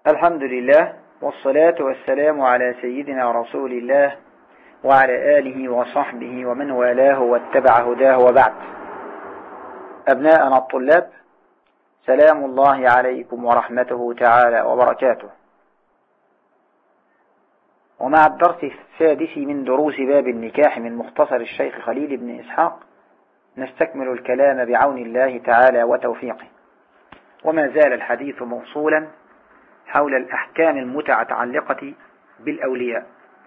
الحمد لله والصلاة والسلام على سيدنا رسول الله وعلى آله وصحبه ومن والاه واتبع هداه وبعد. أبناءنا الطلاب، سلام الله عليكم ورحمته تعالى وبركاته. ومع الدرس السادس من دروس باب النكاح من مختصر الشيخ خليل بن إسحاق نستكمل الكلام بعون الله تعالى وتوفيقه، وما زال الحديث موصولا حول الأحكام المتعلقة بالأولياء،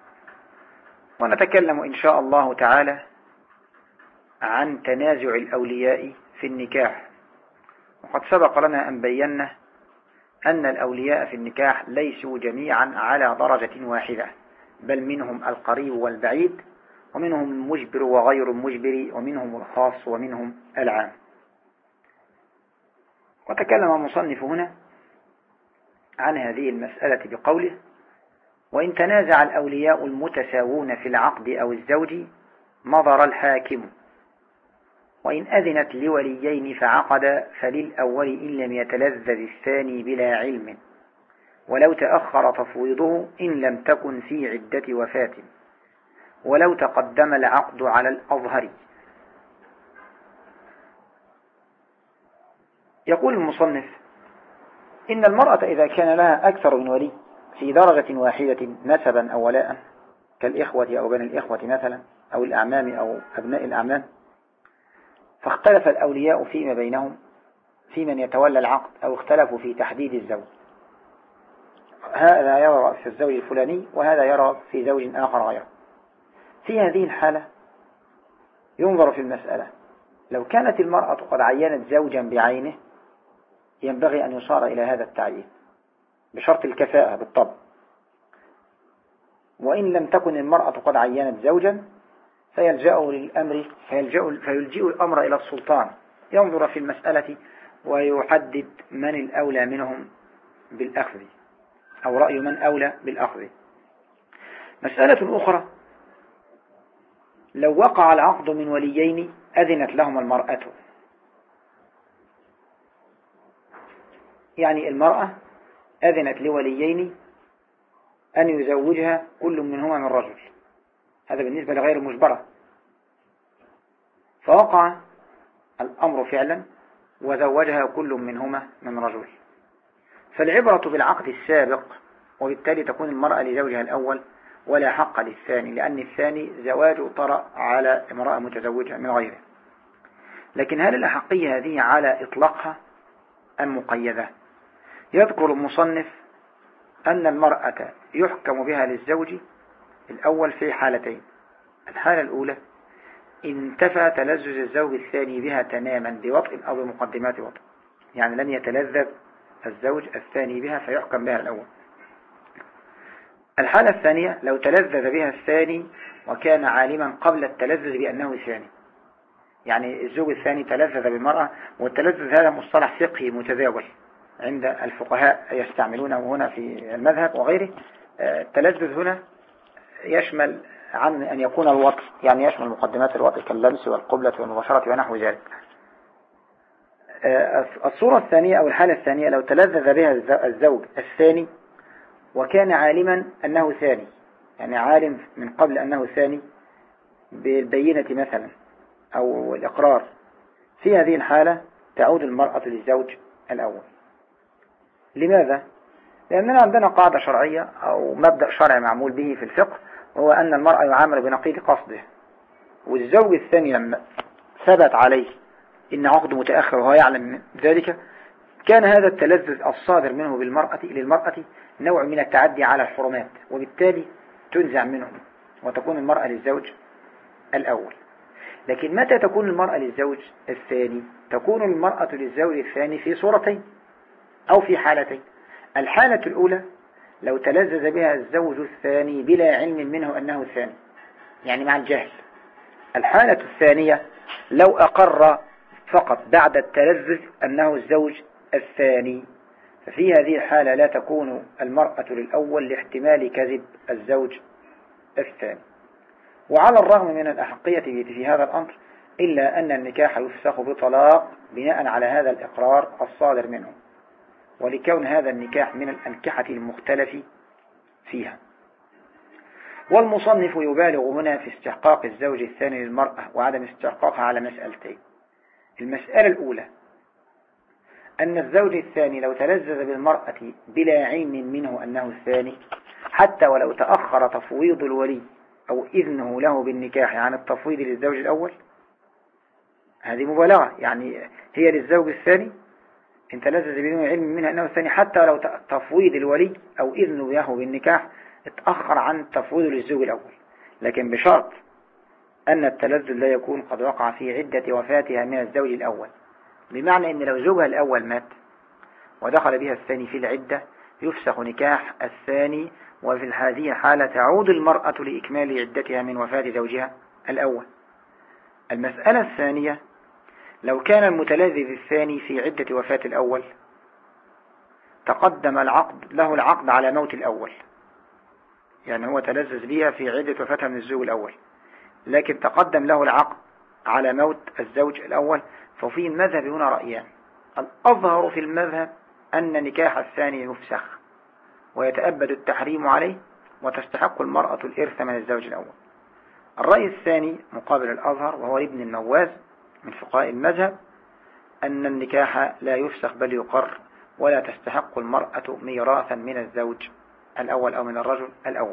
ونتكلم إن شاء الله تعالى عن تنازع الأولياء في النكاح. وقد سبق لنا أن بينا أن الأولياء في النكاح ليسوا جميعا على درجة واحدة، بل منهم القريب والبعيد، ومنهم المجبر وغير المجبر، ومنهم الخاص ومنهم العام. وتكلم المصنف هنا عن هذه المسألة بقوله: وإن تنازع الأولياء المتساوون في العقد أو الزوج نظر الحاكم، وإن أذنت لوليين فعقد فللأول إن لم يتلذذ الثاني بلا علم، ولو تأخر تفويضه إن لم تكن في عدة وفاة، ولو تقدم العقد على الأظهر. يقول المصنف: إن المرأة إذا كان لها أكثر من ولي في درجة واحدة نسبا أو ولاء، كالإخوة أو بني الإخوة مثلا، أو الأعمام أو أبناء الأعمام، فاختلف الأولياء فيما بينهم في من يتولى العقد، أو اختلفوا في تحديد الزوج، هذا يرى في الزوج الفلاني وهذا يرى في زوج آخر غيره. في هذه الحالة ينظر في المسألة: لو كانت المرأة قد عينت زوجا بعينه ينبغي أن يصار إلى هذا التعيين بشرط الكفاءة بالطبع. وإن لم تكن المرأة قد عينت زوجا فيلجأ الأمر إلى السلطان، ينظر في المسألة ويحدد من الأولى منهم بالأخذ، أو رأي من أولى بالأخذ. مسألة أخرى: لو وقع العقد من وليين أذنت لهما المرأة، يعني المرأة أذنت لوليين أن يزوجها كل منهما من رجل، هذا بالنسبة لغير المجبرة، فوقع الأمر فعلا وزوجها كل منهما من رجل، فالعبرة بالعقد السابق، وبالتالي تكون المرأة لزوجها الأول ولا حق للثاني، لأن الثاني زواج طرأ على امرأة متزوجة من غيره. لكن هل الأحقية هذه على إطلاقها أم مقيدة؟ يذكر المصنف أن المرأة يحكم بها للزوج الأول في حالتين: الحالة الأولى إن انتفى تلذذ الزوج الثاني بها تماما بوطء أو بمقدمات وطء، يعني لم يتلذذ الزوج الثاني بها فيحكم بها الأول. الحالة الثانية لو تلذذ بها الثاني وكان عالما قبل التلذذ بأنه ثاني، يعني الزوج الثاني تلذذ بالمرأة، والتلذذ هذا مصطلح فقهي متداول عند الفقهاء يستعملونه هنا في المذهب وغيره. التلذذ هنا يشمل عن أن يكون الوطء، يعني يشمل مقدمات الوطء كاللمس والقبلة والمباشرة ونحو ذلك. الصورة الثانية أو الحالة الثانية لو تلذذ بها الزوج الثاني وكان عالما أنه ثاني، يعني عالم من قبل أنه ثاني بالبينة مثلا أو الإقرار، في هذه الحالة تعود المرأة للزوج الأول. لماذا؟ لأننا عندنا قاعدة شرعية أو مبدأ شرعي معمول به في الفقه، وهو أن المرأة يعامل بنقيض قصده، والزوج الثاني لما ثبت عليه إن عقد متأخر وهو يعلم ذلك، كان هذا التلذذ الصادر منه للمرأة نوع من التعدي على الحرمات، وبالتالي تنزع منه وتكون المرأة للزوج الأول. لكن متى تكون المرأة للزوج الثاني؟ تكون المرأة للزوج الثاني في صورتين أو في حالتين: الحالة الأولى لو تلذذ بها الزوج الثاني بلا علم منه أنه ثاني، يعني مع الجهل. الحالة الثانية لو أقر فقط بعد التلذذ أنه الزوج الثاني، ففي هذه الحالة لا تكون المرأة للأول لاحتمال كذب الزوج الثاني. وعلى الرغم من الأحقية في هذا الأمر، إلا أن النكاح يفسخ بطلاق بناء على هذا الإقرار الصادر منه. ولكون هذا النكاح من الأنكحة المختلف فيها. والمصنف يبالغ هنا في استحقاق الزوج الثاني للمرأة وعدم استحقاقها على مسألتين. المسألة الأولى أن الزوج الثاني لو تلذذ بالمرأة بلا علم منه أنه الثاني، حتى ولو تأخر تفويض الولي أو إذنه له بالنكاح عن التفويض للزوج الأول، هذه مبالغة، يعني هي للزوج الثاني إن تلذذ بدون علم منها أنه الثاني، حتى ولو تفويض الولي أو إذنه له بالنكاح اتأخر عن التفويض للزوج الأول، لكن بشرط أن التلذذ لا يكون قد وقع في عدة وفاتها من الزوج الأول. بمعنى أن لو زوجها الأول مات ودخل بها الثاني في العدة يفسخ نكاح الثاني، وفي هذه الحالة تعود المرأة لإكمال عدتها من وفاة زوجها الأول. المسألة الثانية لو كان المتلذذ الثاني في عدة وفاة الأول تقدم له العقد على موت الأول، يعني هو تلذذ بها في عدة وفاتها من الزوج الأول، لكن تقدم له العقد على موت الزوج الأول، ففي المذهب هنا رأيان. الأظهر في المذهب أن نكاح الثاني يفسخ ويتأبد التحريم عليه وتستحق المرأة الإرث من الزوج الأول. الرأي الثاني مقابل الأظهر وهو ابن النواز من فقهاء المذهب أن النكاح لا يفسخ بل يقر، ولا تستحق المرأة ميراثا من الزوج الأول أو من الرجل الأول.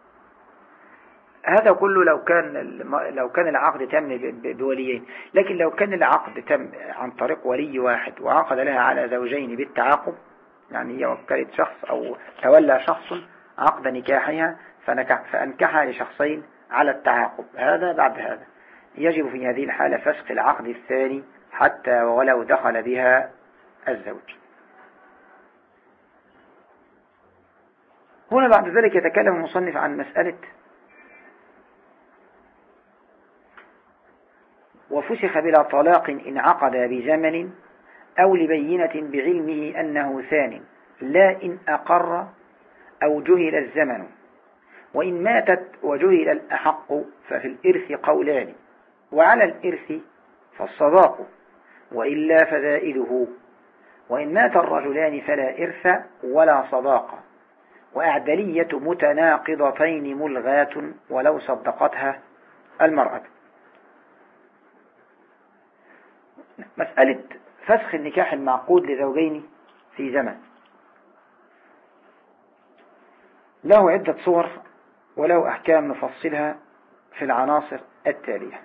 هذا كله لو كان العقد تم بوليين، لكن لو كان العقد تم عن طريق ولي واحد وعقد لها على زوجين بالتعاقب، يعني هي وكلت شخص أو تولى شخص عقد نكاحها فأنكحها لشخصين على التعاقب، هذا بعد هذا يجب في هذه الحالة فسخ العقد الثاني حتى ولو دخل بها الزوج. هنا بعد ذلك يتكلم المصنف عن مسألة وفسخ بلا طلاق إن عقد بزمن أو لبينة بعلمه أنه ثان، لا إن أقر أو جهل الزمن، وإن ماتت وجهل الأحق ففي الإرث قولان، وعلى الإرث فالصداق وإلا فزائده، وإن مات الرجلان فلا إرث ولا صداق، وأعدلية متناقضتين ملغات ولو صدقتها المرأة. مسألة فسخ النكاح المعقود لزوجين في زمن له عدة صور وله أحكام نفصلها في العناصر التالية.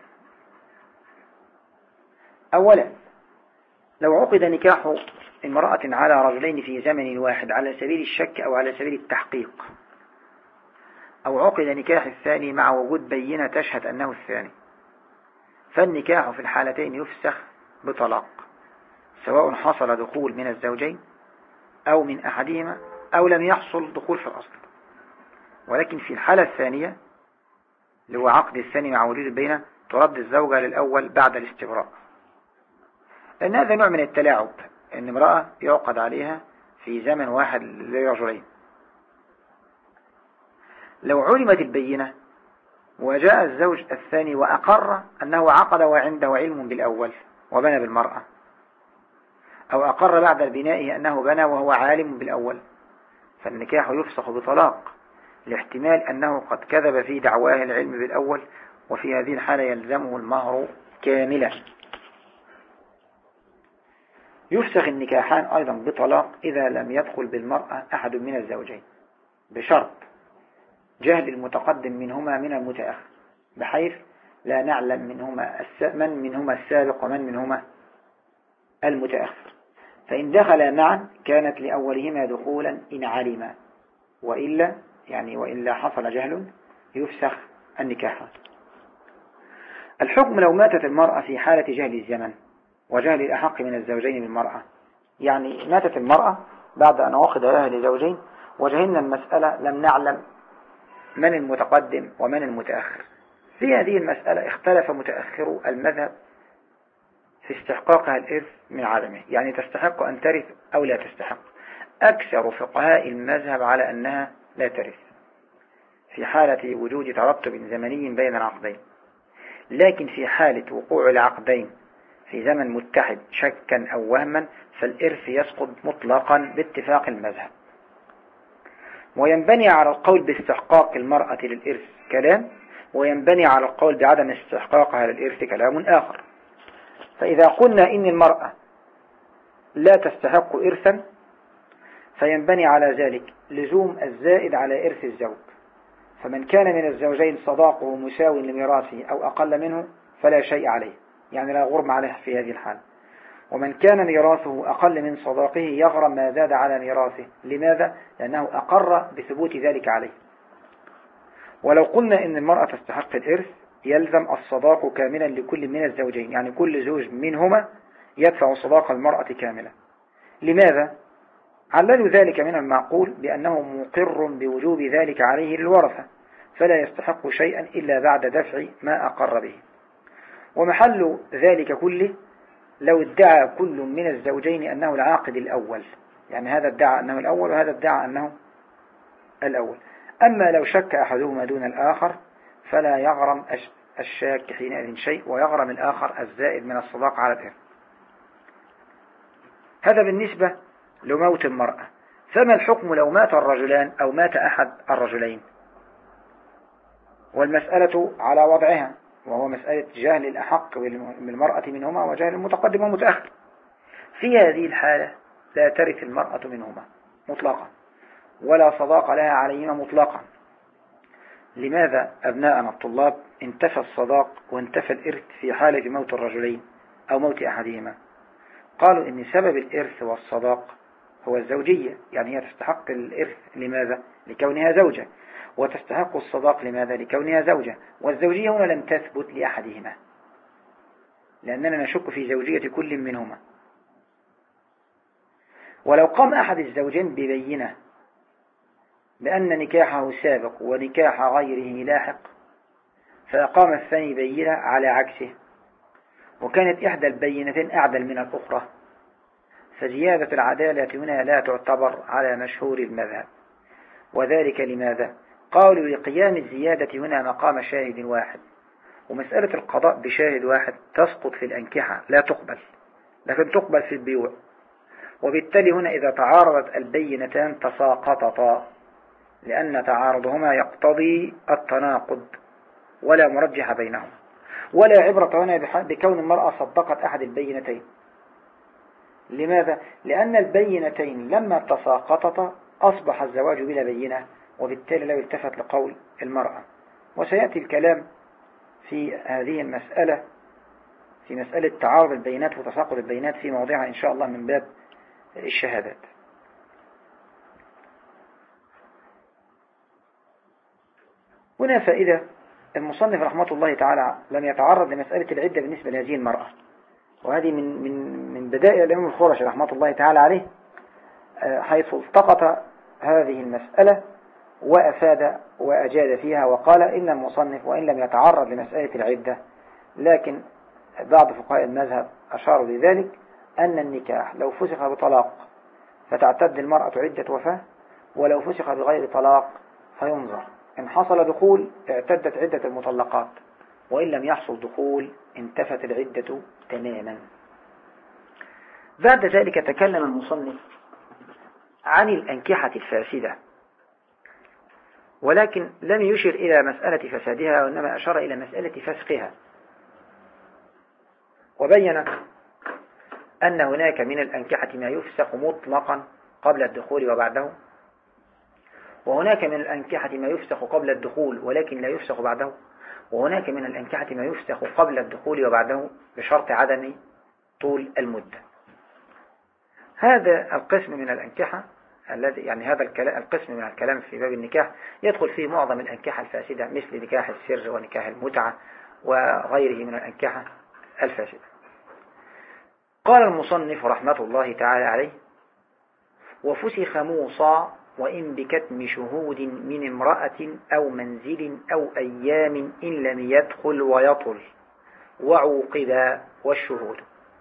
أولا، لو عقد نكاح امرأة على رجلين في زمن واحد على سبيل الشك أو على سبيل التحقيق، أو عقد نكاح الثاني مع وجود بينة تشهد أنه الثاني، فالنكاح في الحالتين يفسخ بطلاق، سواء حصل دخول من الزوجين أو من أحدهما أو لم يحصل دخول في الأصل. ولكن في الحالة الثانية اللي هو عقد الثاني مع وجود البينة ترد الزوجة للأول بعد الاستبراء، لأن هذا نوع من التلاعب، أن امرأة يعقد عليها في زمن واحد لرجلين. لو علمت البينة وجاء الزوج الثاني وأقر أنه عقد وعنده علم بالأول وبنى بالمرأة، أو أقر بعد البناء أنه بنى وهو عالم بالأول، فالنكاح يفسخ بطلاق لاحتمال أنه قد كذب في دعواه العلم بالأول، وفي هذه الحالة يلزمه المهر كاملا. يفسخ النكاحان أيضا بطلاق إذا لم يدخل بالمرأة أحد من الزوجين، بشرط جهل المتقدم منهما من المتأخر، بحيث لا نعلم من منهما السابق ومن منهما المتأخر. فإن دخل معا كانت لأولهما دخولا إن علما، وإلا حصل جهل يفسخ النكاح. الحكم لو ماتت المرأة في حالة جهل الزمن وجهل الأحق من الزوجين بالمرأة، يعني ماتت المرأة بعد أن عقد لها لزوجين وجهلنا المسألة، لم نعلم من المتقدم ومن المتأخر. في هذه المسألة اختلف متأخرو المذهب في استحقاقها الإرث من عدمه، يعني تستحق أن ترث أو لا تستحق. أكثر فقهاء المذهب على أنها لا ترث في حالة وجود ترتب زمني بين العقدين، لكن في حالة وقوع العقدين في زمن متحد شكا أو وهما فالإرث يسقط مطلقا باتفاق المذهب. وينبني على القول باستحقاق المرأة للإرث كلام، وينبني على القول بعدم استحقاقها للإرث كلام آخر. فإذا قلنا إن المرأة لا تستحق إرثا فينبني على ذلك لزوم الزائد على إرث الزوج، فمن كان من الزوجين صداقه مساو لميراثه أو أقل منه فلا شيء عليه، يعني لا غرم عليه في هذه الحالة. ومن كان ميراثه أقل من صداقه يغرم ما زاد على ميراثه. لماذا؟ لأنه أقر بثبوت ذلك عليه. ولو قلنا إن المرأة تستحق الإرث يلزم الصداق كاملا لكل من الزوجين، يعني كل زوج منهما يدفع صداق المرأة كاملا. لماذا؟ عللوا ذلك من المعقول بأنه مقر بوجوب ذلك عليه للورثة، فلا يستحق شيئا إلا بعد دفع ما أقر به. ومحل ذلك كله لو ادعى كل من الزوجين أنه العاقد الأول، يعني هذا ادعى أنه الأول وهذا ادعى أنه الأول. أما لو شك أحدهما دون الآخر فلا يغرم الشاك حينئذ شيء، ويغرم الآخر الزائد من الصداق على الإرث. هذا بالنسبة لموت المرأة. فما الحكم لو مات الرجلان أو مات أحد الرجلين؟ والمسألة على وضعها، وهو مسألة جهل الأحق بالمرأة منهما وجهل المتقدم والمتأخر. في هذه الحالة لا ترث المرأة منهما مطلقا، ولا صداق لها عليهما مطلقا. لماذا أبناءنا الطلاب انتفى الصداق وانتفى الإرث في حالة موت الرجلين أو موت أحدهما؟ قالوا إن سبب الإرث والصداق هو الزوجية، يعني هي تستحق الإرث لماذا؟ لكونها زوجة، وتستحق الصداق لماذا؟ لكونها زوجة. والزوجية هنا لم تثبت لأحدهما، لأننا نشك في زوجية كل منهما. ولو قام أحد الزوجين ببينة بأن نكاحه سابق ونكاح غيره لاحق، فأقام الثاني بينة على عكسه، وكانت إحدى البينتين أعدل من الأخرى، فزيادة العدالة هنا لا تعتبر على مشهور المذهب. وذلك لماذا؟ قالوا لقيام الزيادة هنا مقام شاهد واحد، ومسألة القضاء بشاهد واحد تسقط في الأنكحة لا تقبل، لكن تقبل في البيوع. وبالتالي هنا إذا تعارضت البينتان تساقطتا، لأن تعارضهما يقتضي التناقض ولا مرجح بينهما. ولا عبرة هنا بكون المرأة صدقت أحد البينتين. لماذا؟ لأن البينتين لما تساقطتا أصبح الزواج بلا بينة، وبالتالي لا يلتفت لقول المرأة. وسيأتي الكلام في هذه المسألة في مسألة تعارض البينات وتساقط البينات في موضعها إن شاء الله من باب الشهادات. هنا فائدة: المصنف رحمة الله تعالى لم يتعرض لمسألة العدة بالنسبة لهذه المرأة، وهذه من بدائع الإمام الخرشي رحمة الله تعالى عليه، حيث التقط هذه المسألة وأفاد وأجاد فيها، وقال إن المصنف وإن لم يتعرض لمسألة العدة، لكن بعض فقهاء المذهب أشاروا لذلك، أن النكاح لو فسخ بطلاق فتعتد المرأة عدة وفاة، ولو فسخ بغير طلاق فينظر. إن حصل دخول اعتدت عدة المطلقات، وإن لم يحصل دخول انتفت العدة تماما. بعد ذلك تكلم المصنف عن الأنكحة الفاسدة، ولكن لم يشر إلى مسألة فسادها، وإنما أشار إلى مسألة فسخها، وبين أن هناك من الأنكحة ما يفسخ مطلقا قبل الدخول وبعده، وهناك من الأنكحة ما يفسخ قبل الدخول ولكن لا يفسخ بعده، وهناك من الأنكحة ما يفسخ قبل الدخول وبعده بشرط عدم طول المدة. هذا القسم من الأنكحة الذي يعني هذا القسم من الكلام في باب النكاح يدخل فيه معظم الأنكحة الفاسدة، مثل نكاح السر ونكاح المتعة وغيره من الأنكحة الفاسدة. قال المصنف رحمة الله تعالى عليه: وفسخ موصى وإن بكتم شهود من امرأة أو منزل أو أيام إن لم يدخل ويطل وعوقبا والشهود.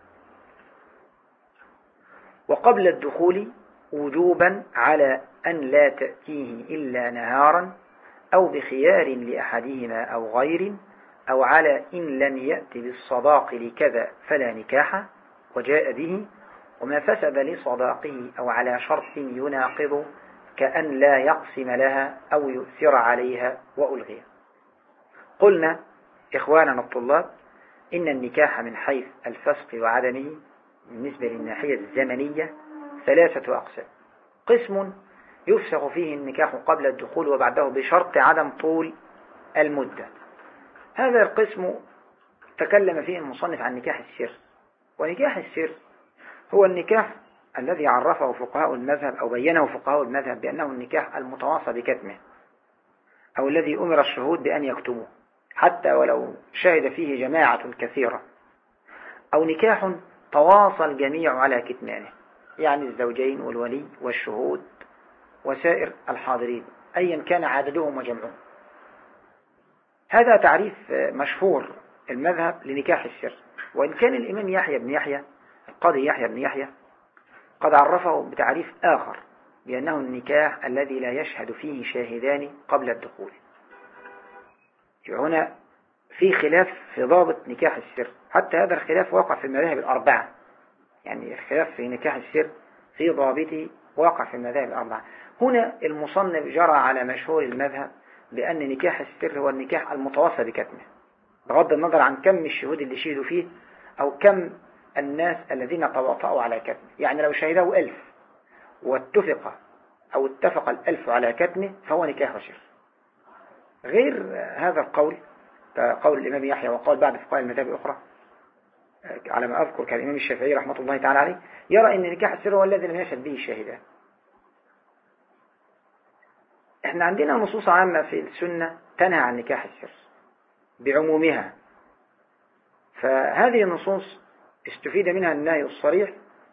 وقبل الدخول وجوبا على أن لا تأتيه إلا نهارا أو بخيار لأحدهما أو غير، أو على إن لم يأت بالصداق لكذا فلا نكاح وجاء به، وما فسد لصداقه أو على شرط يناقض كأن لا يقسم لها أو يؤثر عليها وألغيها. قلنا إخواننا الطلاب إن النكاح من حيث الفسق وعدمه بالنسبة للناحية الزمنية 3 أقسام. قسم يفسخ فيه النكاح قبل الدخول وبعده بشرط عدم طول المدة. هذا القسم تكلم فيه المصنف عن نكاح السر. ونكاح السر هو النكاح الذي عرفه فقهاء المذهب أو بينه فقهاء المذهب بأنه النكاح المتواصى بكتمه، أو الذي أمر الشهود بأن يكتموه حتى ولو شهد فيه جماعة كثيرة، أو نكاح تواصى الجميع على كتمانه، يعني الزوجين والولي والشهود وسائر الحاضرين أيا كان عددهم وجمعهم. هذا تعريف مشهور المذهب لنكاح السر. وإن كان الإمام يحيى بن يحيى القاضي يحيى بن يحيى قد عرفه بتعريف آخر بأنه النكاح الذي لا يشهد فيه شاهدان قبل الدخول. هنا في خلاف في ضابط نكاح السر، حتى هذا الخلاف واقع في المذاهب الأربعة. يعني الخلاف في نكاح السر في ضابطه واقع في المذاهب الأربعة. هنا المصنف جرى على مشهور المذهب بأن نكاح السر هو النكاح المتوصى بكتمه، بغض النظر عن كم الشهود اللي شهدوا فيه أو كم الناس الذين تواطؤوا على كتمه. يعني لو شهده 1000 واتفق أو اتفق 1000 على كتمه فهو نكاح سر. غير هذا القول قول الإمام يحيى وقال بعد فقهاء المذاهب الأخرى على ما أذكر كالإمام الشافعي رحمة الله تعالى عليه يرى أن نكاح السر هو الذي لم يشهد به الشاهدان. احنا عندنا نصوص عامة في السنة تنهى عن نكاح السر بعمومها، فهذه النصوص استفيد منها النهي الصريح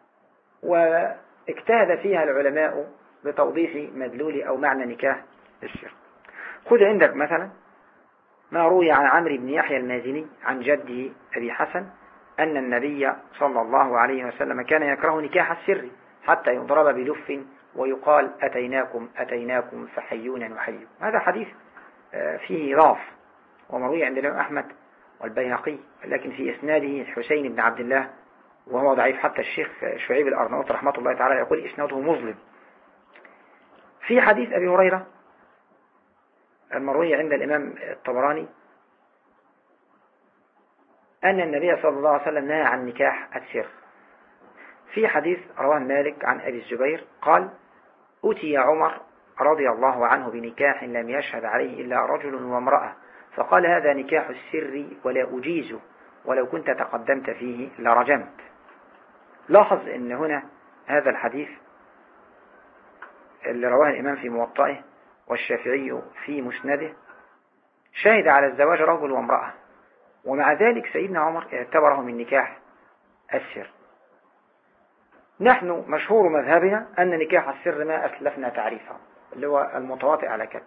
واجتهد فيها العلماء بتوضيح مدلول أو معنى نكاح السر. خذ عندك مثلا ما روي عن عمرو بن يحيى المازني عن جده أبي حسن أن النبي صلى الله عليه وسلم كان يكره نكاح السر حتى يضرب بلف ويقال أتيناكم فحيونا نحيي. هذا حديث فيه ضعف ومروي عند الإمام أحمد والبيهقي، لكن في إسناده حسين بن عبد الله وهو ضعيف. حتى الشيخ شعيب الأرناؤوط رحمة الله تعالى يقول إسناده مظلم. في حديث أبي هريرة المروي عند الإمام الطبراني أن النبي صلى الله عليه وسلم نهى عن نكاح السر. في حديث رواه مالك عن أبي الزبير قال أتي عمر رضي الله عنه بنكاح لم يشهد عليه إلا رجل وامرأة فقال هذا نكاح السر ولا أجيزه ولو كنت تقدمت فيه لرجمت. لاحظ أن هنا هذا الحديث اللي رواه الإمام في موطئه والشافعي في مسنده شهد على الزواج رجل وامرأة، ومع ذلك سيدنا عمر اعتبره من نكاح السر. نحن مشهور مذهبنا أن نكاح السر ما أسلفنا تعريفه اللي هو المتواطئ على كتم.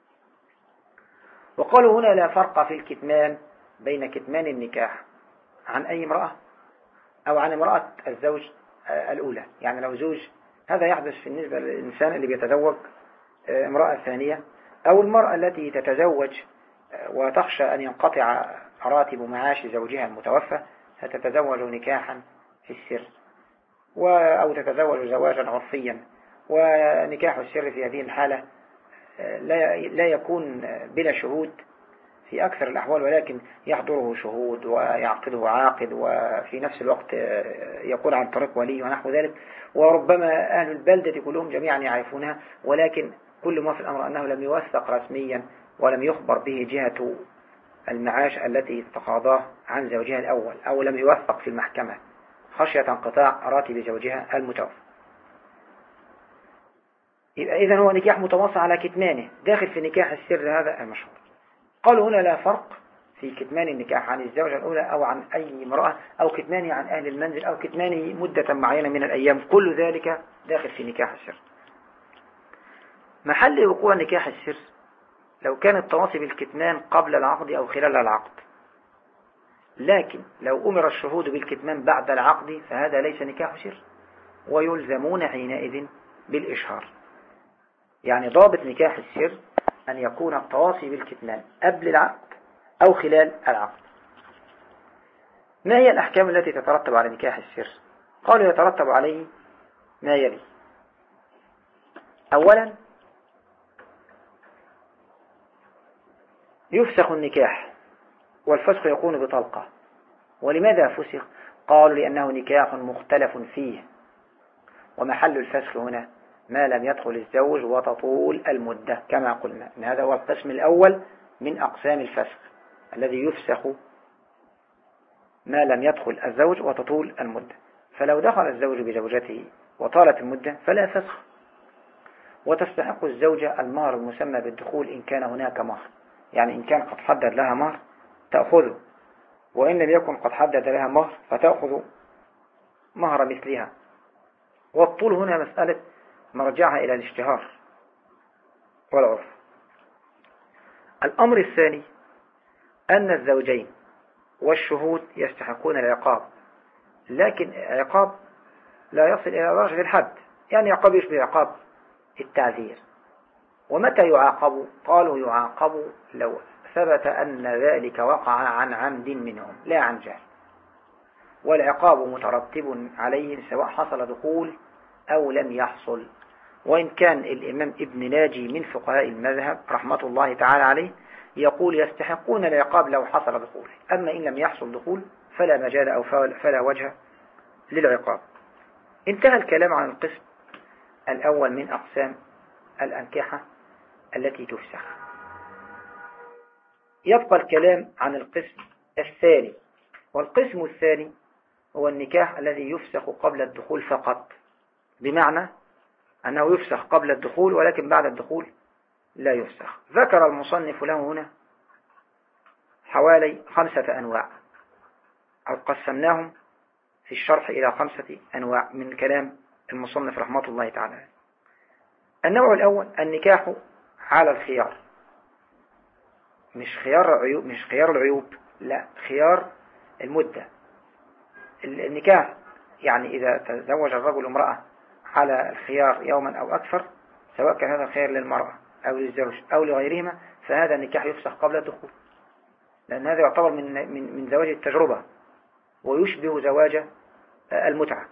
وقالوا هنا لا فرق في الكتمان بين كتمان النكاح عن أي امرأة أو عن امرأة الزوج الأولى. يعني لو زوج هذا يحدث بالنسبة للإنسان اللي بيتزوج امرأة ثانية، أو المرأة التي تتزوج وتخشى أن ينقطع راتب معاش زوجها المتوفى فتتزوج نكاحا في السر، أو تتزوج زواجا عرفيا. ونكاح السر في هذه الحالة لا يكون بلا شهود في أكثر الأحوال، ولكن يحضره شهود ويعقده عاقد، وفي نفس الوقت يكون عن طريق ولي ونحو ذلك. وربما أهل البلدة كلهم جميعا يعرفونها، ولكن كل ما في الأمر أنه لم يوثق رسميا ولم يخبر به جهة المعاش التي تقاضاه عن زوجها الأول، أو لم يوثق في المحكمة خشية انقطاع راتب زوجها المتوفى. إذن هو نكاح متواصل على كتمانه داخل في نكاح السر هذا المشهور. قالوا هنا لا فرق في كتمان النكاح عن الزوجة الأولى أو عن أي امرأة، أو كتمانه عن أهل المنزل، أو كتمانه مدة معينة من الأيام، كل ذلك داخل في نكاح السر. محل وقوع نكاح السر لو كان التواصي بالكتمان قبل العقد أو خلال العقد، لكن لو أمر الشهود بالكتمان بعد العقد فهذا ليس نكاح سر، ويلزمون حينئذ بالإشهار. يعني ضابط نكاح السر أن يكون التواصي بالكتمان قبل العقد أو خلال العقد. ما هي الأحكام التي تترتب على نكاح السر؟ قالوا يترتب عليه ما يلي. أولا يفسخ النكاح، والفسخ يكون بطلقة. ولماذا فسخ؟ قالوا لأنه نكاح مختلف فيه، ومحل الفسخ هنا ما لم يدخل الزوج وتطول المدة، كما قلنا إن هذا هو القسم الأول من أقسام الفسخ الذي يفسخ ما لم يدخل الزوج وتطول المدة. فلو دخل الزوج بزوجته وطالت المدة فلا فسخ، وتستحق الزوجة المهر المسمى بالدخول إن كان هناك مهر، يعني إن كان قد حدد لها مهر تأخذه، وإن لم يكن قد حدد لها مهر فتأخذ مهر مثلها. والطول هنا مسألة مرجعها إلى الاشتهار والعرف. الأمر الثاني أن الزوجين والشهود يستحقون العقاب، لكن عقاب لا يصل إلى درجة الحد، يعني عقاب يشبه عقاب التعذير. ومتى يعاقب؟ قالوا يعاقب لو ثبت أن ذلك وقع عن عمد منهم لا عن جهل، والعقاب مترتب عليهم سواء حصل دخول أو لم يحصل. وإن كان الإمام ابن ناجي من فقهاء المذهب رحمة الله تعالى عليه يقول يستحقون العقاب لو حصل دخول، أما إن لم يحصل دخول فلا مجال أو فلا وجه للعقاب. انتهى الكلام عن القسم الأول من أقسام الأنكحة التي تفسخ. يبقى الكلام عن القسم الثاني، والقسم الثاني هو النكاح الذي يفسخ قبل الدخول فقط، بمعنى أنه يفسخ قبل الدخول ولكن بعد الدخول لا يفسخ. ذكر المصنف له هنا حوالي 5 أنواع، أو قسمناهم في الشرح إلى 5 أنواع من كلام المصنف رحمة الله تعالى. النوع الأول النكاح على الخيار، مش خيار العيوب، لا، خيار المدة. النكاح يعني إذا تزوج الرجل امرأة على الخيار يوما أو أكثر، سواء كان هذا الخيار للمرأة أو للزوج أو لغيرهما، فهذا النكاح يفسخ قبل الدخول، لأن هذا يعتبر من زواج التجربة، ويشبه زواج المتعة،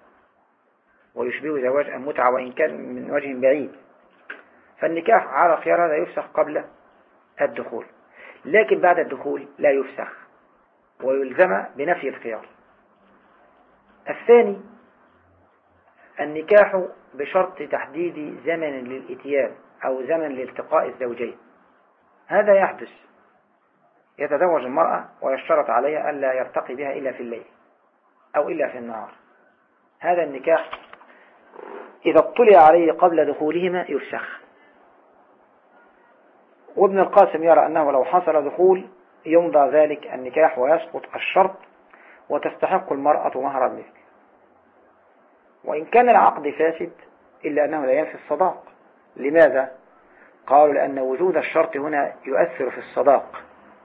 وإن كان من وجه بعيد. فالنكاح على خيار هذا يفسخ قبل الدخول، لكن بعد الدخول لا يفسخ ويلزم بنفي الخيار. الثاني النكاح بشرط تحديد زمن للإتيان أو زمن لالتقاء الزوجين. هذا يحدث، يتزوج المرأة ويشترط عليها ألا يرتقي بها إلا في الليل أو إلا في النهار. هذا النكاح إذا اطلع عليه قبل دخولهما يفسخ. وابن القاسم يرى أنه لو حصل دخول يمضى ذلك النكاح ويسقط الشرط وتستحق المرأة مهر المثل، وإن كان العقد فاسد إلا أنه لا ينفي الصداق. لماذا؟ قالوا لأن وجود الشرط هنا يؤثر في الصداق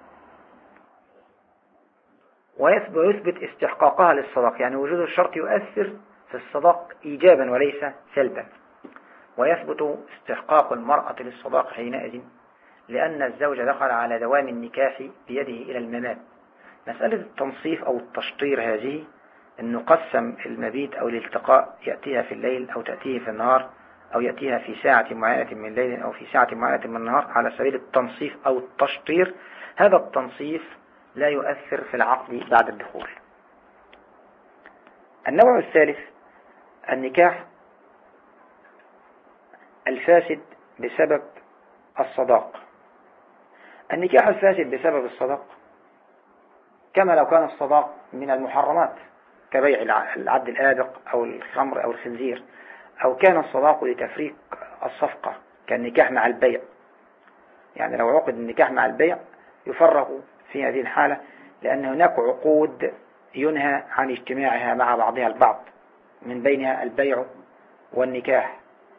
ويثبت استحقاقها للصداق، يعني وجود الشرط يؤثر في الصداق إيجابا وليس سلبا، ويثبت استحقاق المرأة للصداق حينئذ، لأن الزوج دخل على دوام النكاح بيده إلى الممات. مسألة التنصيف أو التشطير هذه أن نقسم المبيت أو الالتقاء يأتيها في الليل أو تأتيه في النهار أو يأتيها في ساعة معينة من الليل أو في ساعة معينة من النهار على سبيل التنصيف أو التشطير، هذا التنصيف لا يؤثر في العقد بعد الدخول. النوع الثالث النكاح الفاسد بسبب الصداق. النكاح الفاسد بسبب الصداق كما لو كان الصداق من المحرمات كبيع العبد الآبق أو الخمر أو الخنزير، أو كان الصداق لتفريق الصفقة كالنكاح مع البيع، يعني لو عقد النكاح مع البيع يفرق في هذه الحالة، لأن هناك عقود ينهى عن اجتماعها مع بعضها البعض، من بينها البيع والنكاح،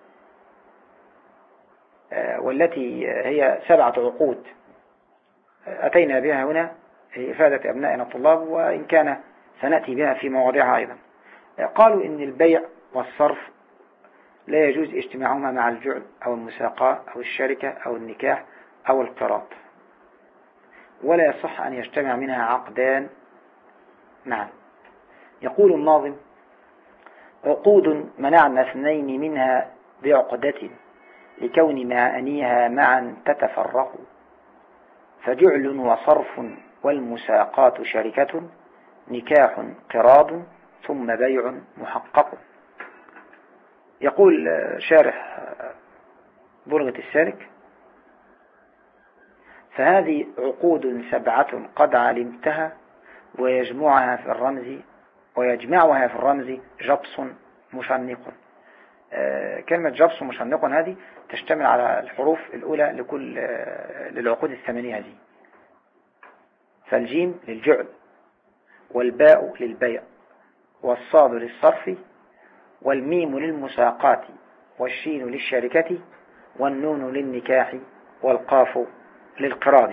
والتي هي 7 عقود أتينا بها هنا في إفادة أبنائنا الطلاب، وإن كان سنأتي بها في مواضعها أيضا. قالوا إن البيع والصرف لا يجوز اجتماعهما مع الجعل أو المساقاة أو الشركة أو النكاح أو القراض، ولا يصح أن يجتمع منها عقدان معا. يقول الناظم: عقود منعنا اثنين منها بعقدة لكون معانيها معا تتفرق، فجعل وصرف والمساقات شركة، نكاح قراض ثم بيع محقق. يقول شارح بلغة السالك: فهذه عقود 7 قد علمتها، ويجمعها في الرمز جبص مشنق. كلمة جبص مشنق هذه تشتمل على الحروف الأولى للعقود 8 هذه. فالجيم للجعل، والباء للبيع، والصاد للصرف، والميم للمساقات، والشين للشركة، والنون للنكاح، والقاف للقراض.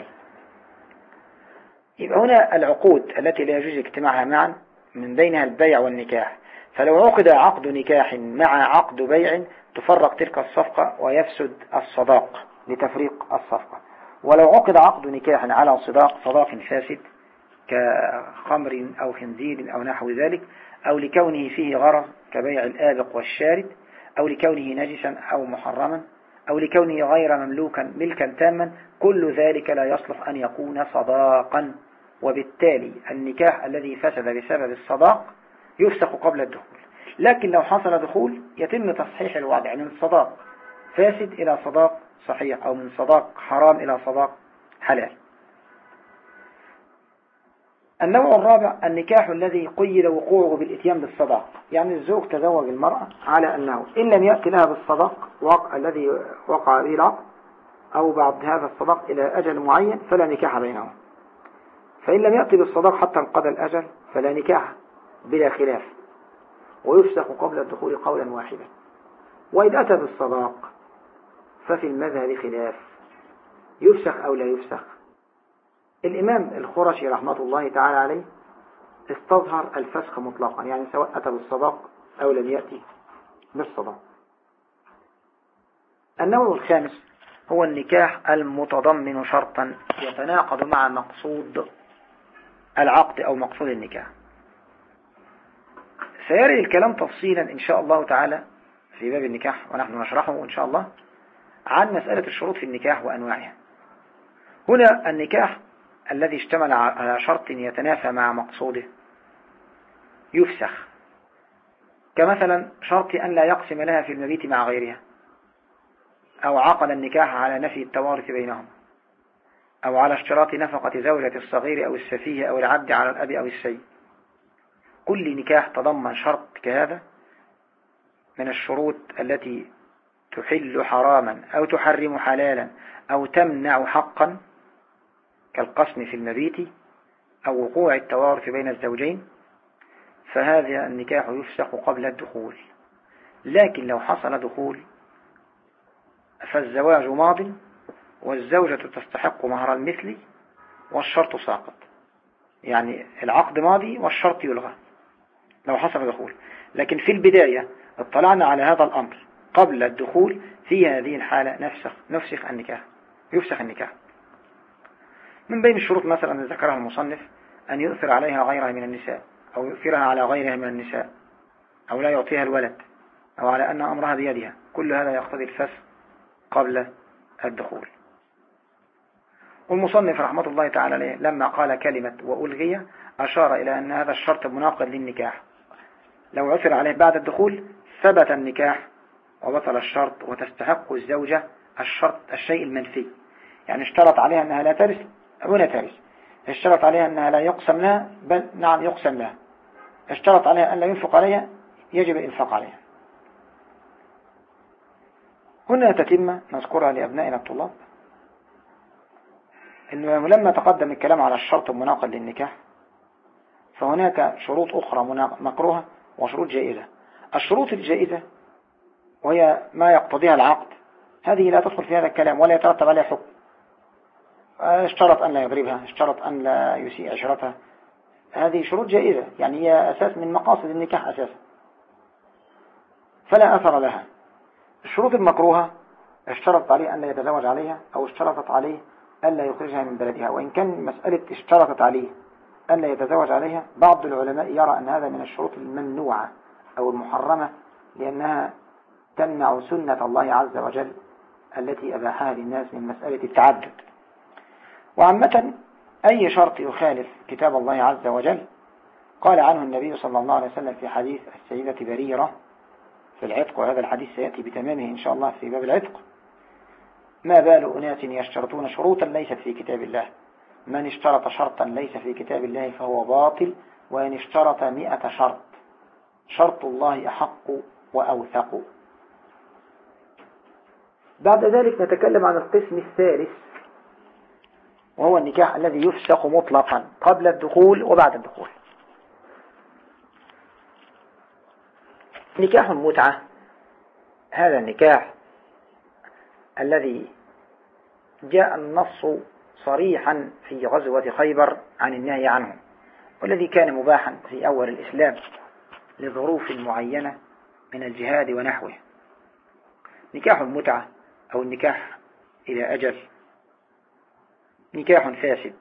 يبقى هنا العقود التي لا يجوز اجتماعها معا من بينها البيع والنكاح، فلو عقد عقد نكاح مع عقد بيع تفرق تلك الصفقة ويفسد الصداق لتفريق الصفقة. ولو عقد عقد نكاح على صداق فاسد كخمر أو خنزير أو نحو ذلك، أو لكونه فيه غرض كبيع الآبق والشارد، أو لكونه نجسا أو محرما، أو لكونه غير مملوكا ملكا تاما، كل ذلك لا يصلح أن يكون صداقا. وبالتالي النكاح الذي فسد بسبب الصداق يفسخ قبل الدخول. لكن لو حصل دخول يتم تصحيح الوضع من صداق فاسد إلى صداق صحيح، أو من صداق حرام إلى صداق حلال. النوع الرابع النكاح الذي قيد وقوعه بالإتيان بالصداق، يعني الزوج تزوج المرأة على أنه إن لم يأتي لها بالصداق الذي وقع به العقد أو بعد هذا الصداق إلى أجل معين فلا نكاح بينهم، فإن لم يأتي بالصداق حتى انقضى الأجل فلا نكاح بلا خلاف، ويفسخ قبل الدخول قولا واحدا. وإذا أتى بالصداق ففي المذهب خلاف، يفسخ أو لا يفسخ. الإمام الخرشي رحمة الله تعالى عليه استظهر الفسخ مطلقا، يعني سواء أتى بالصداق أو لم يأتي بالصداق. النوع الخامس هو النكاح المتضمن شرطا يتناقض مع مقصود العقد أو مقصود النكاح. سيري الكلام تفصيلا إن شاء الله تعالى في باب النكاح، ونحن نشرحه إن شاء الله عن مسألة الشروط في النكاح وأنواعها. هنا النكاح الذي اشتمل على شرط يتنافى مع مقصوده يفسخ، كمثلا شرط أن لا يقسم لها في المبيت مع غيرها، أو عقد النكاح على نفي التوارث بينهم، أو على اشتراط نفقة زوجة الصغير أو السفيه أو العبد على الأب أو السيد. كل نكاح تضمن شرط كهذا من الشروط التي تحل حراما أو تحرم حلالا أو تمنع حقا، كالقسم في المبيت أو وقوع التوارث بين الزوجين، فهذا النكاح يفسخ قبل الدخول. لكن لو حصل دخول فالزواج ماض، والزوجة تستحق مهر المثل، والشرط ساقط. يعني العقد ماضي والشرط يلغى لو حصل دخول. لكن في البداية اطلعنا على هذا الأمر قبل الدخول، في هذه الحالة نفسخ النكاح، يفسخ النكاح. من بين الشروط مثلا ذكرها المصنف أن يؤثر عليها غيرها من النساء، أو يؤثرها على غيرها من النساء، أو لا يعطيها الولد، أو على أن أمرها بيدها. كل هذا يقتضي الفسخ قبل الدخول. والمصنف رحمة الله تعالى عليه لما قال كلمة وألغي أشار إلى أن هذا الشرط مناقض للنكاح. لو عثر عليه بعد الدخول ثبت النكاح وبطل الشرط، وتستحق الزوجة الشيء المنفي. يعني اشترط عليها أنها لا ترث هنا ترث، اشترط عليها أنها لا يقسم لها، بل نعم يقسم لها، اشترط عليها أن لا ينفق عليها، يجب الإنفاق عليها. هنا تتم نذكرها لأبنائنا الطلاب إنه لما تقدم الكلام على الشرط المناقض للنكاح فهناك شروط أخرى مكروهة وشروط جائزة. الشروط الجائزة وهي ما يقتضيها العقد، هذه لا تدخل في هذا الكلام ولا يترتب عليها حكم. اشترط أن لا يضربها، اشترط أن لا يسيء عشرتها، هذه شروط جائزة، يعني هي أساس من مقاصد النكاح أساسا، فلا أثر لها. الشروط المكروهة اشترط عليه أن لا يتزوج عليها، أو اشترطت عليه أن لا يخرجها من بلدها. وإن كان مسألة اشترطت عليه أن لا يتزوج عليها، بعض العلماء يرى أن هذا من الشروط الممنوعة أو المحرمة لأنها تمنع سنة الله عز وجل التي أباحها للناس من مسألة التعدد. وعامة أي شرط يخالف كتاب الله عز وجل قال عنه النبي صلى الله عليه وسلم في حديث السيدة بريرة في العتق، وهذا الحديث سيأتي بتمامه إن شاء الله في باب العتق: ما بال أناس يشترطون شروطا ليست في كتاب الله، من اشترط شرطا ليس في كتاب الله فهو باطل، وإن اشترط 100 شرط شرط الله أحق وأوثق. بعد ذلك نتكلم عن القسم الثالث، وهو النكاح الذي يفسخ مطلقا قبل الدخول وبعد الدخول. نكاح المتعة هذا النكاح الذي جاء النص صريحا في غزوة خيبر عن النهي عنه، والذي كان مباحا في أول الإسلام لظروف معينة من الجهاد ونحوه. نكاح المتعة أو النكاح إلى أجل نكاح فاسد.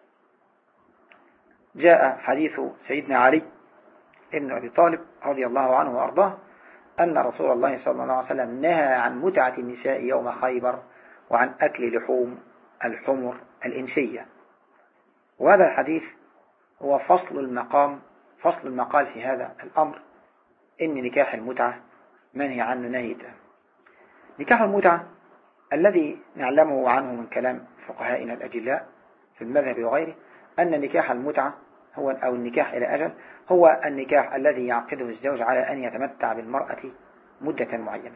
جاء حديث سيدنا علي ابن أبي طالب رضي الله عنه وأرضاه أن رسول الله صلى الله عليه وسلم نهى عن متعة النساء يوم خيبر وعن أكل لحوم الحمر الإنسية. وهذا الحديث هو فصل المقال في هذا الأمر، إن نكاح المتعة منهي عنه نهي تام. نكاح المتعة الذي نعلمه عنه من كلام فقهائنا الأجلاء في المذهب وغيره أن نكاح المتعة هو أو النكاح إلى أجل هو النكاح الذي يعقده الزوج على أن يتمتع بالمرأة مدة معينة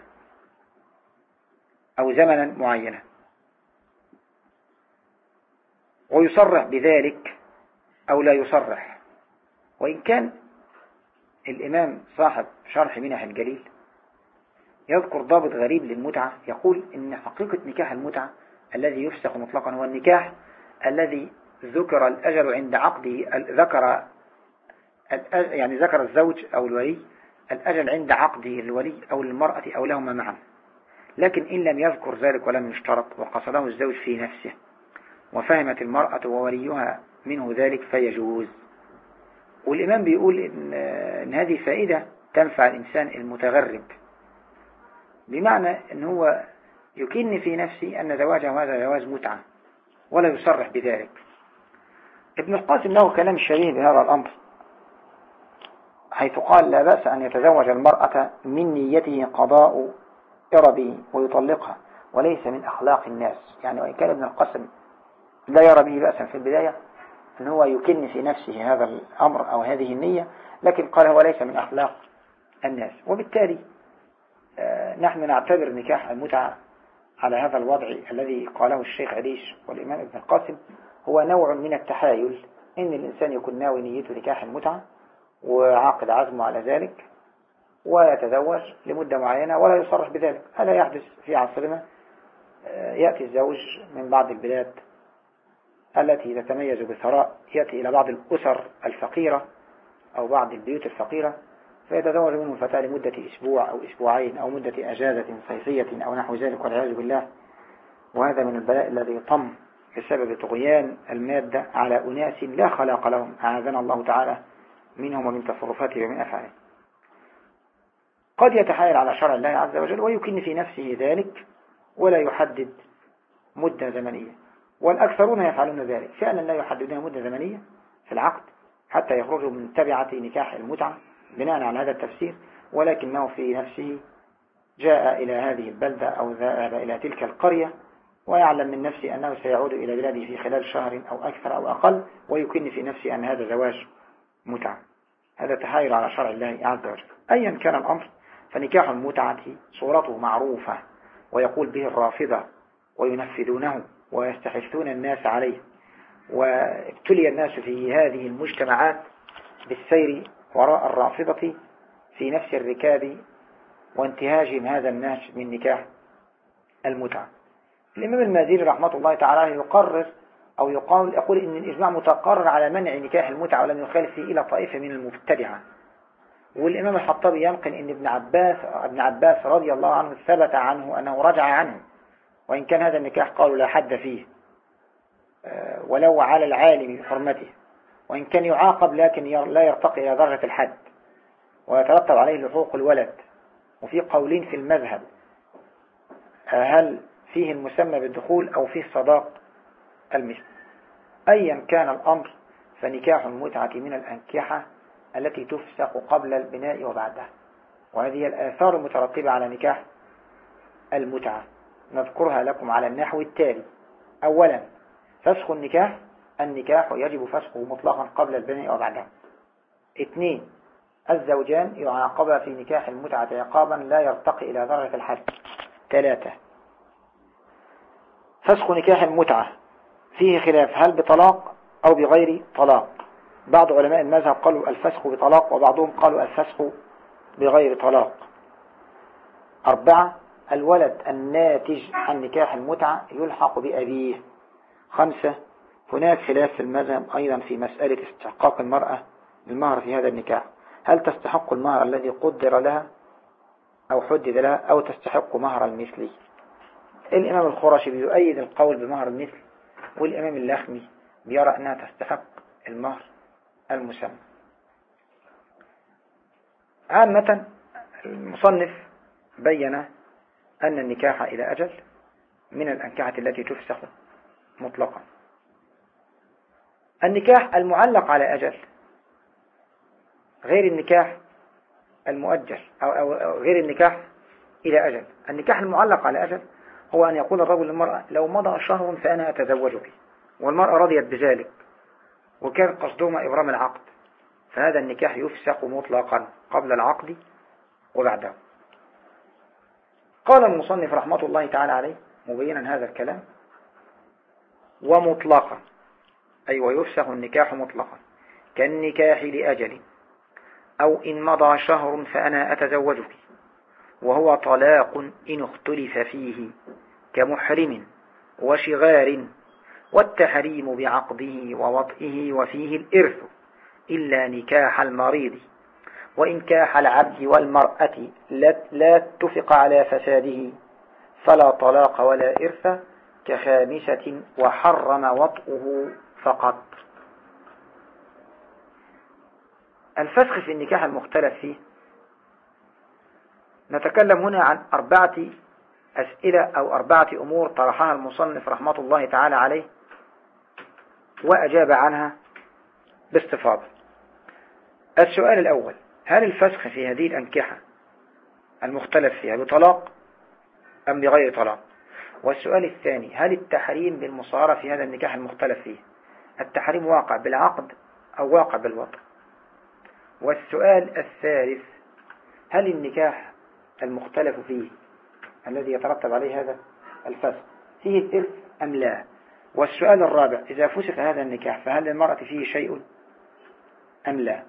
أو زمنا معينة، ويصرح بذلك أو لا يصرح. وإن كان الإمام صاحب شرح منح الجليل يذكر ضابط غريب للمتعة، يقول إن حقيقة نكاح المتعة الذي يفسخ مطلقا هو النكاح الذي ذكر الأجل عند عقده، ذكر الزوج أو الولي الأجل عند عقده الولي أو المرأة أو لهما معا، لكن إن لم يذكر ذلك ولم يشترط وقصده الزوج في نفسه وفهمت المرأة ووليها منه ذلك فيجوز. والإمام بيقول إن هذه فائدة تنفع الإنسان المتغرب، بمعنى أن هو يكن في نفسه أن زواجه هذا زواج متعة ولا يصرح بذلك. ابن القاسم له كلام شبيه بهذا الأمر، حيث قال: لا بأس أن يتزوج المرأة من نيته قضاء إربه ويطلقها، وليس من أخلاق الناس. يعني وإن كان ابن القاسم لا يرى به بأسا في البداية أن هو يكن في نفسه هذا الأمر أو هذه النية، لكن قال هو ليس من أخلاق الناس. وبالتالي نحن نعتبر نكاح المتعة على هذا الوضع الذي قاله الشيخ عريش والإمام ابن القاسم هو نوع من التحايل، إن الإنسان يكون ناوي نيته نكاح المتعة وعاقد عزمه على ذلك ويتزوج لمدة معينة ولا يصرح بذلك. هذا يحدث في عصرنا. يأتي الزوج من بعض البلاد التي تتميز بثراء، يأتي إلى بعض الأسر الفقيرة أو بعض البيوت الفقيرة فيتزوج منه فتاة لمدة أسبوع أو أسبوعين أو مدة أجازة صيفية أو نحو ذلك والعياذ بالله. وهذا من البلاء الذي طم بسبب طغيان المادة على أناس لا خلاق لهم، أعاذنا الله تعالى منهم ومن تصرفاته ومن أفعاله. قد يتحايل على شرع الله عز وجل ويكن في نفسه ذلك ولا يحدد مدة زمنية، والأكثرون يفعلون ذلك فعلا، لا يحددون مدة زمنية في العقد حتى يخرجوا من تبعة نكاح المتعة بناء على هذا التفسير، ولكنه في نفسه جاء إلى هذه البلدة أو ذهب إلى تلك القرية ويعلم من نفسه أنه سيعود إلى بلاده في خلال شهر أو أكثر أو أقل، ويكن في نفسه أن هذا زواج متعة. هذا تحايل على شرع الله عز وجل. أيا كان الأمر فنكاح المتعة صورته معروفة ويقول به الرافضة وينفذونه ويستحثون الناس عليه، وابتلي الناس في هذه المجتمعات بالسير وراء الرافضة في نفس الركاب وانتهاجهم هذا الناس من نكاح المتعة. الإمام المازري رحمة الله تعالى يقرر أو يقول إن الإجماع متقرر على منع نكاح المتعة ولم يخالف فيه إلى طائفة من المبتدعة. والإمام الحطابي ينقل إن ابن عباس رضي الله عنه ثبت عنه أنه رجع عنه، وإن كان هذا النكاح قالوا لا حد فيه ولو على العالم بحرمته، وإن كان يعاقب لكن لا يرتقي إلى درجة الحد. ويترتب عليه لحوق الولد. وفي قولين في المذهب، هل فيه المسمى بالدخول أو فيه صداق المثل. أيا كان الأمر فنكاح المتعة من الأنكحة التي تفسخ قبل البناء وبعدها، وهذه الآثار المترتبة على نكاح المتعة نذكرها لكم على النحو التالي. أولا، فسخ النكاح يجب فسخه مطلقا قبل البناء وبعدها. 2، الزوجان يعاقبا في نكاح المتعة عقابا لا يرتقي إلى درجة الحد. 3، فسخ نكاح المتعة فيه خلاف هل بطلاق أو بغير طلاق. بعض علماء المذهب قالوا الفسخ بطلاق، وبعضهم قالوا الفسخ بغير طلاق. 4، الولد الناتج عن نكاح المتعة يلحق بأبيه. 5، هناك خلاف في المذهب أيضا في مسألة استحقاق المرأة المهر في هذا النكاح، هل تستحق المهر الذي قدر لها أو حدد لها أو تستحق مهر المثلي. الإمام الخرشي بيؤيد القول بمهر المثل، والإمام اللخمي بيرى أنها تستحق المهر المسمى. عامة المصنف بين أن النكاح إلى أجل من الأنكحة التي تفسخ مطلقا. النكاح المعلق على أجل غير النكاح المؤجل أو غير النكاح إلى أجل. النكاح المعلق على أجل هو أن يقول الرجل للمرأة لو مضى شهر فأنا أتزوجك، والمرأة رضيت بذلك وكان قصدهما إبرام العقد، فهذا النكاح يفسخ مطلقا قبل العقد وبعده. قال المصنف رحمة الله تعالى عليه مبينا هذا الكلام: ومطلقا أي ويفسخ النكاح مطلقا كالنكاح لأجل، أو إن مضى شهر فأنا أتزوجك، وهو طلاق إن اختلف فيه كمحرم وشغار، والتحريم بعقده ووطئه وفيه الإرث إلا نكاح المريض، وإنكاح العبد والمرأة لا اتفق على فساده فلا طلاق ولا إرث كخامسة وحرم وطئه فقط. الفسخ في النكاح المختلف فيه، نتكلم هنا عن 4 أسئلة أو 4 أمور طرحها المصنف رحمة الله تعالى عليه وأجاب عنها باستفاضة. السؤال الأول: هل الفسخ في هذه الأنكحة المختلف فيها بطلاق أم بغير طلاق؟ والسؤال الثاني: هل التحريم بالمصارة في هذا النكاح المختلف فيه التحريم واقع بالعقد أو واقع بالوطء؟ والسؤال الثالث: هل النكاح المختلف فيه الذي يترتب عليه هذا الفسخ فيه الإرث أم لا؟ والسؤال الرابع: إذا فسخ هذا النكاح فهل للمرأة فيه شيء أم لا؟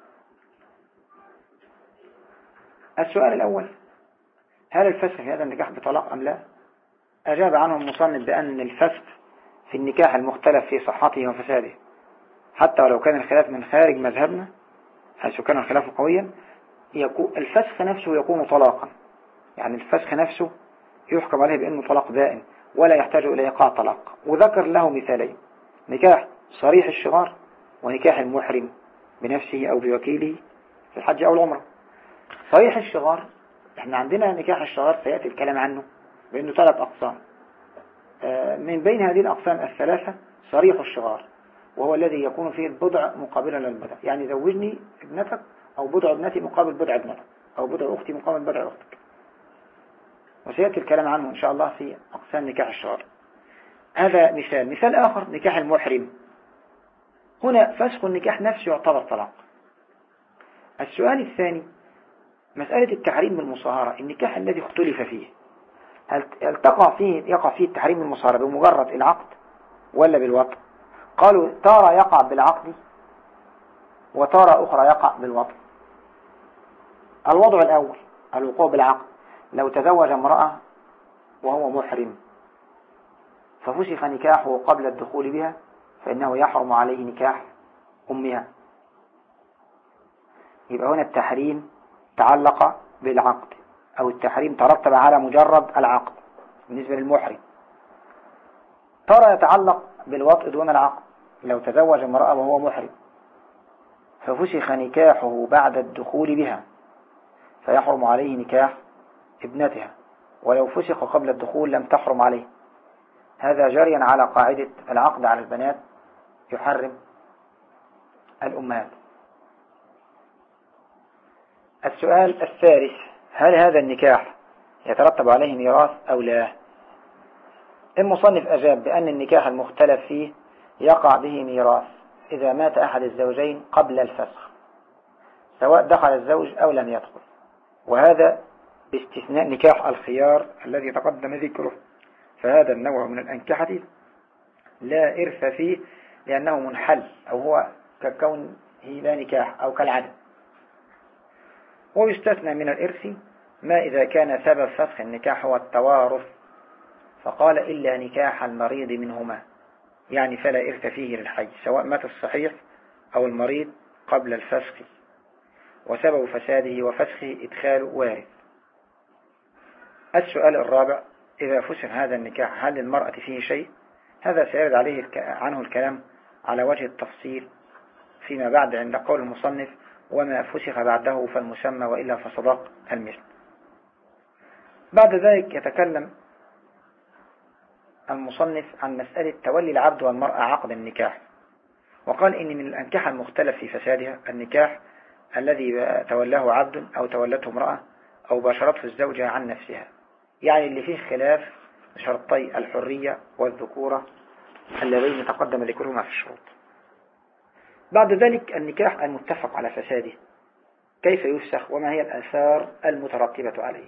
السؤال الأول: هل الفسخ في هذا النكاح بطلاق أم لا؟ أجاب عنه المصنف بأن الفسخ في النكاح المختلف في صحته وفساده، حتى ولو كان الخلاف من خارج مذهبنا حيث كان الخلاف قويا، الفسخ نفسه يكون طلاقا، يعني الفسخ نفسه يحكم عليه بأنه طلاق دائم ولا يحتاج إلى إيقاع طلاق. وذكر له مثالين: نكاح صريح الشغار، ونكاح المحرم بنفسه أو بوكيله في الحج أو العمرة. صريح الشغار، احنا عندنا نكاح الشغار سيأتي الكلام عنه بأنه 3 أقسام. من بين هذه الأقسام الثلاثة صريح الشغار، وهو الذي يكون فيه البضع مقابلا للبضع، يعني زوجني ابنتك أو بضع ابنتي مقابل بضع ابنتك، أو بضع أختي مقابل بضع أختك، وسيأتي الكلام عنه إن شاء الله في أقسام نكاح الشغار. هذا مثال آخر: نكاح المحرم. هنا فسخ النكاح نفسه يعتبر طلاق. السؤال الثاني: مسألة التحريم بالمصاهرة، النكاح الذي اختلف فيه هل يقع فيه التحريم بالمصاهرة بمجرد العقد ولا بالوطء؟ قالوا تارة يقع بالعقد وتارة أخرى يقع بالوطء. الوضع الأول الوقوع بالعقد: لو تزوج امرأة وهو محرم ففسخ نكاحه قبل الدخول بها فإنه يحرم عليه نكاح أمها. يبقى هنا التحريم تعلق بالعقد، أو التحريم ترتب على مجرد العقد بالنسبة للمحرم. ترى يتعلق بالوطء دون العقد: لو تزوج امرأة وهو محرم ففسخ نكاحه بعد الدخول بها فيحرم عليه نكاح ابنتها، ولو فسخ قبل الدخول لم تحرم عليه. هذا جريا على قاعدة العقد على البنات يحرم الأمهات. السؤال الثالث: هل هذا النكاح يترتب عليه ميراث أو لا؟ المصنف أجاب بأن النكاح المختلف فيه يقع به ميراث إذا مات أحد الزوجين قبل الفسخ، سواء دخل الزوج أو لم يدخل، وهذا باستثناء نكاح الخيار الذي تقدم ذكره، فهذا النوع من الأنكحة لا إرث فيه لأنه منحل، أو هو ككونه لا نكاح أو كالعدم. ويستثنى من الإرث ما إذا كان سبب فسخ النكاح هو التوارث، فقال إلا نكاح المريض منهما، يعني فلا إرث فيه للحي سواء مات الصحيح أو المريض قبل الفسخ، وسبب فساده وفسخه إدخال وارث. السؤال الرابع: إذا فسخ هذا النكاح هل للمرأة فيه شيء؟ هذا سيرد عليه عنه الكلام على وجه التفصيل فيما بعد عند قول المصنف: وما فسخ بعده فالمسمى وإلا فصداق المثل. بعد ذلك يتكلم المصنف عن مسألة تولي العبد والمرأة عقد النكاح، وقال إن من الأنكحة المختلف في فسادها النكاح الذي تولاه عبد أو تولته امرأة أو باشرته الزوجة عن نفسها، يعني اللي فيه خلاف شرطي الحرية والذكورة اللذين تقدم ذكرهما في الشروط. بعد ذلك النكاح المتفق على فساده كيف يفسخ وما هي الآثار المترتبة عليه.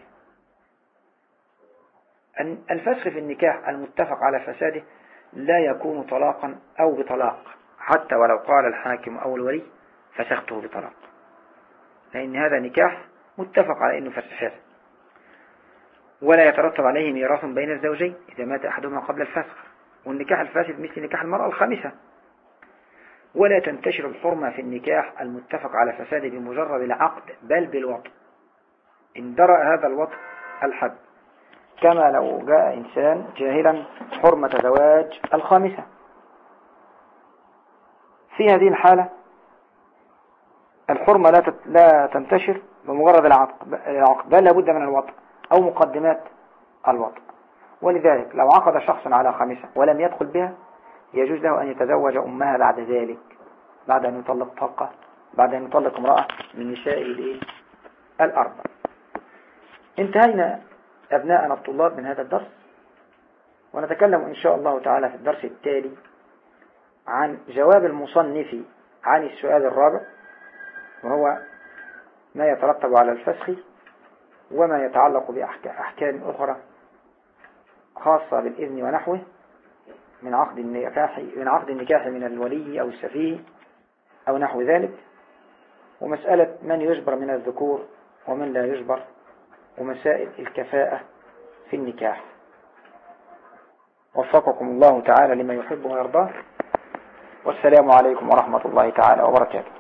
الفسخ في النكاح المتفق على فساده لا يكون طلاقا أو بطلاق، حتى ولو قال الحاكم أو الولي فسخته بطلاق، لأن هذا نكاح متفق على أنه فساد، ولا يترتب عليه ميراث بين الزوجين إذا مات أحدهما قبل الفسخ، والنكاح الفاسد مثل نكاح المرأة الخامسة. ولا تنتشر الحرمة في النكاح المتفق على فساده بمجرد العقد بل بالوطء، إن درأ هذا الوطء الحد، كما لو جاء إنسان جاهلا حرمة زواج الخامسة. في هذه الحالة الحرمة لا تنتشر بمجرد العقد بل لابد من الوطء أو مقدمات الوطء. ولذلك لو عقد شخص على خامسة ولم يدخل بها يجوز له أن يتزوج أمها بعد ذلك، بعد أن يطلق طلقة، بعد أن يطلق امرأة من نسائه الأربع. انتهينا أبناءنا الطلاب من هذا الدرس، ونتكلم إن شاء الله تعالى في الدرس التالي عن جواب المصنف عن السؤال الرابع، وهو ما يترتب على الفسخ وما يتعلق بأحكام أخرى خاصة بالإذن ونحوه من عقد النكاح من الولي أو السفيه أو نحو ذلك، ومسألة من يجبر من الذكور ومن لا يجبر، ومسائل الكفاءة في النكاح. وفقكم الله تعالى لما يحب ويرضاه، والسلام عليكم ورحمة الله تعالى وبركاته.